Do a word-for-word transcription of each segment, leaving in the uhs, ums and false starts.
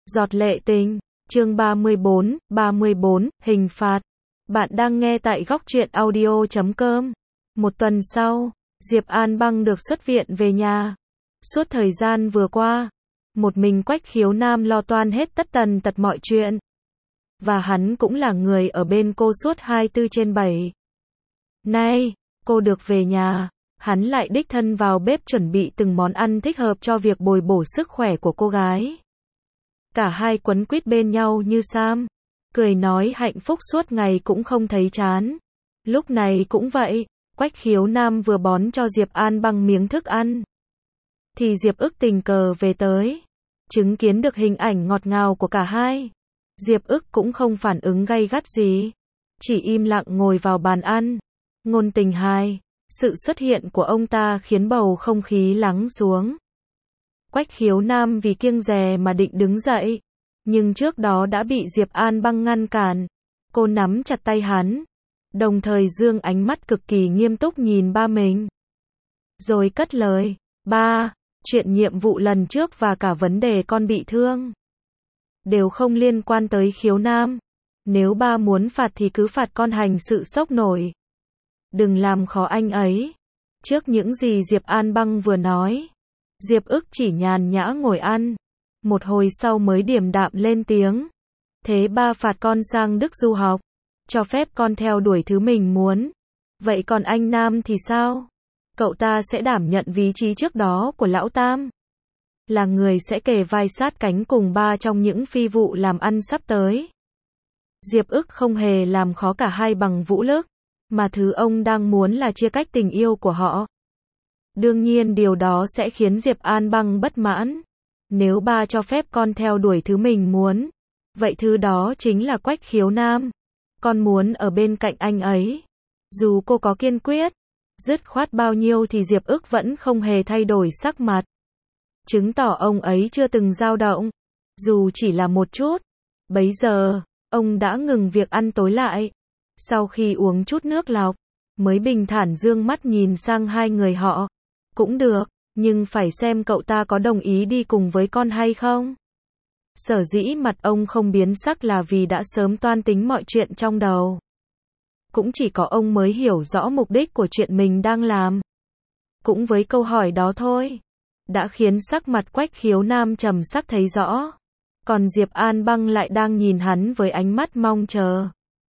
Giọt lệ tình, chương ba mươi bốn, ba mươi bốn, hình phạt. Bạn đang nghe tại góc truyện audio chấm com. Một tuần sau, Diệp An Băng được xuất viện về nhà. Suốt thời gian vừa qua, một mình Quách Khiếu Nam lo toan hết tất tần tật mọi chuyện. Và hắn cũng là người ở bên cô suốt hai mươi bốn trên bảy. Nay, cô được về nhà, hắn lại đích thân vào bếp chuẩn bị từng món ăn thích hợp cho việc bồi bổ sức khỏe của cô gái. Cả hai quấn quýt bên nhau như sam, cười nói hạnh phúc suốt ngày cũng không thấy chán. Lúc này cũng vậy, Quách Khiếu Nam vừa bón cho Diệp An Băng miếng thức ăn, thì Diệp Ức tình cờ về tới, chứng kiến được hình ảnh ngọt ngào của cả hai. Diệp Ức cũng không phản ứng gay gắt gì, chỉ im lặng ngồi vào bàn ăn. Ngôn Tình hai, sự xuất hiện của ông ta khiến bầu không khí lắng xuống. Quách Khiếu Nam vì kiêng dè mà định đứng dậy, nhưng trước đó đã bị Diệp An Băng ngăn cản. Cô nắm chặt tay hắn, đồng thời dương ánh mắt cực kỳ nghiêm túc nhìn ba mình. Rồi cất lời, ba, chuyện nhiệm vụ lần trước và cả vấn đề con bị thương đều không liên quan tới Khiếu Nam. Nếu ba muốn phạt thì cứ phạt con hành sự sốc nổi. Đừng làm khó anh ấy. Trước những gì Diệp An Băng vừa nói, Diệp Ức chỉ nhàn nhã ngồi ăn. Một hồi sau mới điềm đạm lên tiếng. Thế ba phạt con sang Đức du học, cho phép con theo đuổi thứ mình muốn. Vậy còn anh Nam thì sao? Cậu ta sẽ đảm nhận vị trí trước đó của lão Tam, là người sẽ kề vai sát cánh cùng ba trong những phi vụ làm ăn sắp tới. Diệp Ức không hề làm khó cả hai bằng vũ lực, mà thứ ông đang muốn là chia cách tình yêu của họ. Đương nhiên điều đó sẽ khiến Diệp An Băng bất mãn. Nếu ba cho phép con theo đuổi thứ mình muốn, vậy thứ đó chính là Quách Khiếu Nam. Con muốn ở bên cạnh anh ấy. Dù cô có kiên quyết, dứt khoát bao nhiêu thì Diệp Ức vẫn không hề thay đổi sắc mặt, chứng tỏ ông ấy chưa từng dao động, dù chỉ là một chút. Bấy giờ, ông đã ngừng việc ăn tối lại. Sau khi uống chút nước lọc, mới bình thản dương mắt nhìn sang hai người họ. Cũng được, nhưng phải xem cậu ta có đồng ý đi cùng với con hay không. Sở dĩ mặt ông không biến sắc là vì đã sớm toan tính mọi chuyện trong đầu. Cũng chỉ có ông mới hiểu rõ mục đích của chuyện mình đang làm. Cũng với câu hỏi đó thôi, đã khiến sắc mặt Quách Khiếu Nam trầm sắc thấy rõ. Còn Diệp An Băng lại đang nhìn hắn với ánh mắt mong chờ,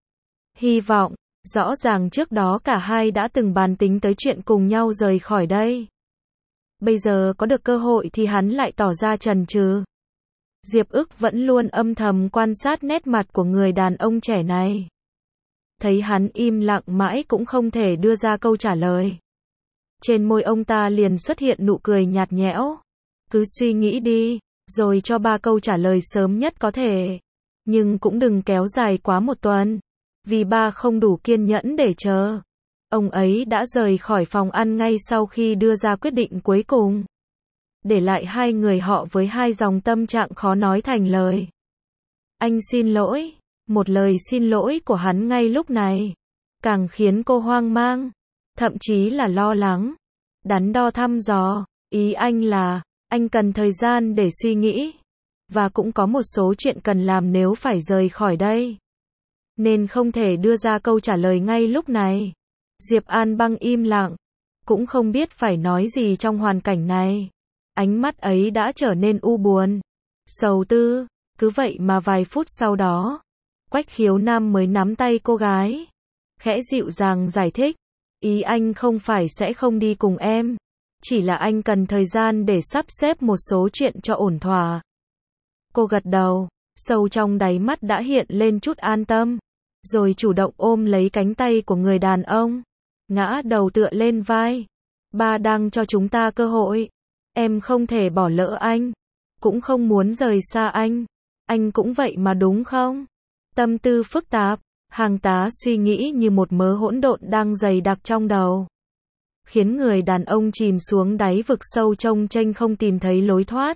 hy vọng. Rõ ràng trước đó cả hai đã từng bàn tính tới chuyện cùng nhau rời khỏi đây. Bây giờ có được cơ hội thì hắn lại tỏ ra chần chừ. Diệp Ức vẫn luôn âm thầm quan sát nét mặt của người đàn ông trẻ này. Thấy hắn im lặng mãi cũng không thể đưa ra câu trả lời. Trên môi ông ta liền xuất hiện nụ cười nhạt nhẽo. Cứ suy nghĩ đi, rồi cho ba câu trả lời sớm nhất có thể. Nhưng cũng đừng kéo dài quá một tuần, vì ba không đủ kiên nhẫn để chờ. Ông ấy đã rời khỏi phòng ăn ngay sau khi đưa ra quyết định cuối cùng, để lại hai người họ với hai dòng tâm trạng khó nói thành lời. Anh xin lỗi. Một lời xin lỗi của hắn ngay lúc này càng khiến cô hoang mang, thậm chí là lo lắng, đắn đo thăm dò. Ý anh là, anh cần thời gian để suy nghĩ, và cũng có một số chuyện cần làm nếu phải rời khỏi đây, nên không thể đưa ra câu trả lời ngay lúc này. Diệp An Băng im lặng, cũng không biết phải nói gì trong hoàn cảnh này. Ánh mắt ấy đã trở nên u buồn, sầu tư. Cứ vậy mà vài phút sau đó, Quách Khiếu Nam mới nắm tay cô gái, khẽ dịu dàng giải thích. Ý anh không phải sẽ không đi cùng em, chỉ là anh cần thời gian để sắp xếp một số chuyện cho ổn thỏa. Cô gật đầu, sâu trong đáy mắt đã hiện lên chút an tâm, rồi chủ động ôm lấy cánh tay của người đàn ông, ngã đầu tựa lên vai. Ba đang cho chúng ta cơ hội, em không thể bỏ lỡ anh, cũng không muốn rời xa anh. Anh cũng vậy mà đúng không? Tâm tư phức tạp, hàng tá suy nghĩ như một mớ hỗn độn đang dày đặc trong đầu, khiến người đàn ông chìm xuống đáy vực sâu trông chênh không tìm thấy lối thoát.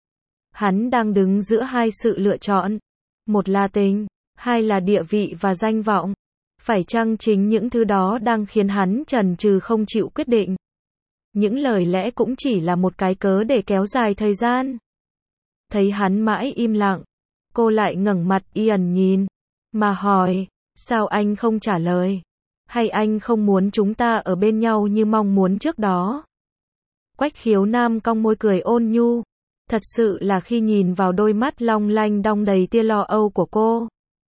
Hắn đang đứng giữa hai sự lựa chọn, một là tình, hai là địa vị và danh vọng. Phải chăng chính những thứ đó đang khiến hắn chần chừ không chịu quyết định? Những lời lẽ cũng chỉ là một cái cớ để kéo dài thời gian. Thấy hắn mãi im lặng, cô lại ngẩng mặt Ian nhìn, mà hỏi, sao anh không trả lời? Hay anh không muốn chúng ta ở bên nhau như mong muốn trước đó? Quách Khiếu Nam cong môi cười ôn nhu. Thật sự là khi nhìn vào đôi mắt long lanh đong đầy tia lo âu của cô,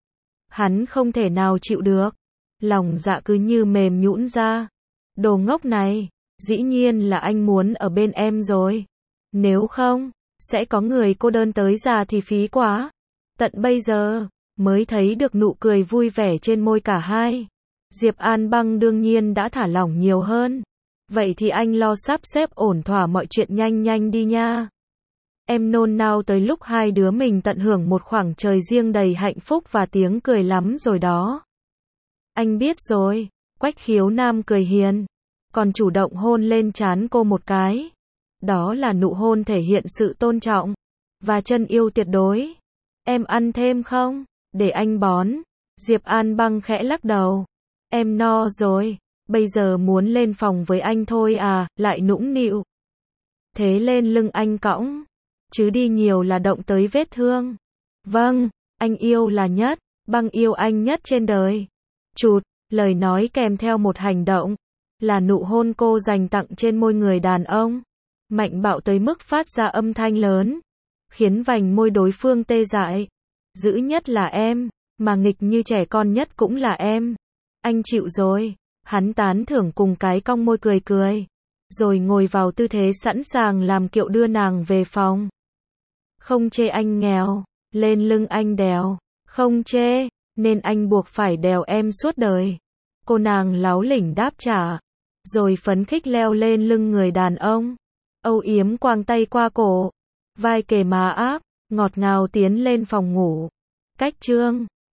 hắn không thể nào chịu được. Lòng dạ cứ như mềm nhũn ra. Đồ ngốc này, dĩ nhiên là anh muốn ở bên em rồi. Nếu không, sẽ có người cô đơn tới già thì phí quá. Tận bây giờ, mới thấy được nụ cười vui vẻ trên môi cả hai. Diệp An Băng đương nhiên đã thả lỏng nhiều hơn. Vậy thì anh lo sắp xếp ổn thỏa mọi chuyện nhanh nhanh đi nha. Em nôn nao tới lúc hai đứa mình tận hưởng một khoảng trời riêng đầy hạnh phúc và tiếng cười lắm rồi đó. Anh biết rồi, Quách Khiếu Nam cười hiền, còn chủ động hôn lên trán cô một cái. Đó là nụ hôn thể hiện sự tôn trọng và chân yêu tuyệt đối. Em ăn thêm không? Để anh bón. Diệp An Băng khẽ lắc đầu. Em no rồi, bây giờ muốn lên phòng với anh thôi à, lại nũng nịu. Thế lên lưng anh cõng, chứ đi nhiều là động tới vết thương. Vâng, anh yêu là nhất, Băng yêu anh nhất trên đời. Chụt, lời nói kèm theo một hành động, là nụ hôn cô dành tặng trên môi người đàn ông. Mạnh bạo tới mức phát ra âm thanh lớn, khiến vành môi đối phương tê dại. Dữ nhất là em, mà nghịch như trẻ con nhất cũng là em. Anh chịu rồi, hắn tán thưởng cùng cái cong môi cười cười, rồi ngồi vào tư thế sẵn sàng làm kiệu đưa nàng về phòng. Không chê anh nghèo, lên lưng anh đèo, không chê, nên anh buộc phải đèo em suốt đời. Cô nàng láo lỉnh đáp trả, rồi phấn khích leo lên lưng người đàn ông, âu yếm quàng tay qua cổ, vai kề má áp, ngọt ngào tiến lên phòng ngủ. Cách chương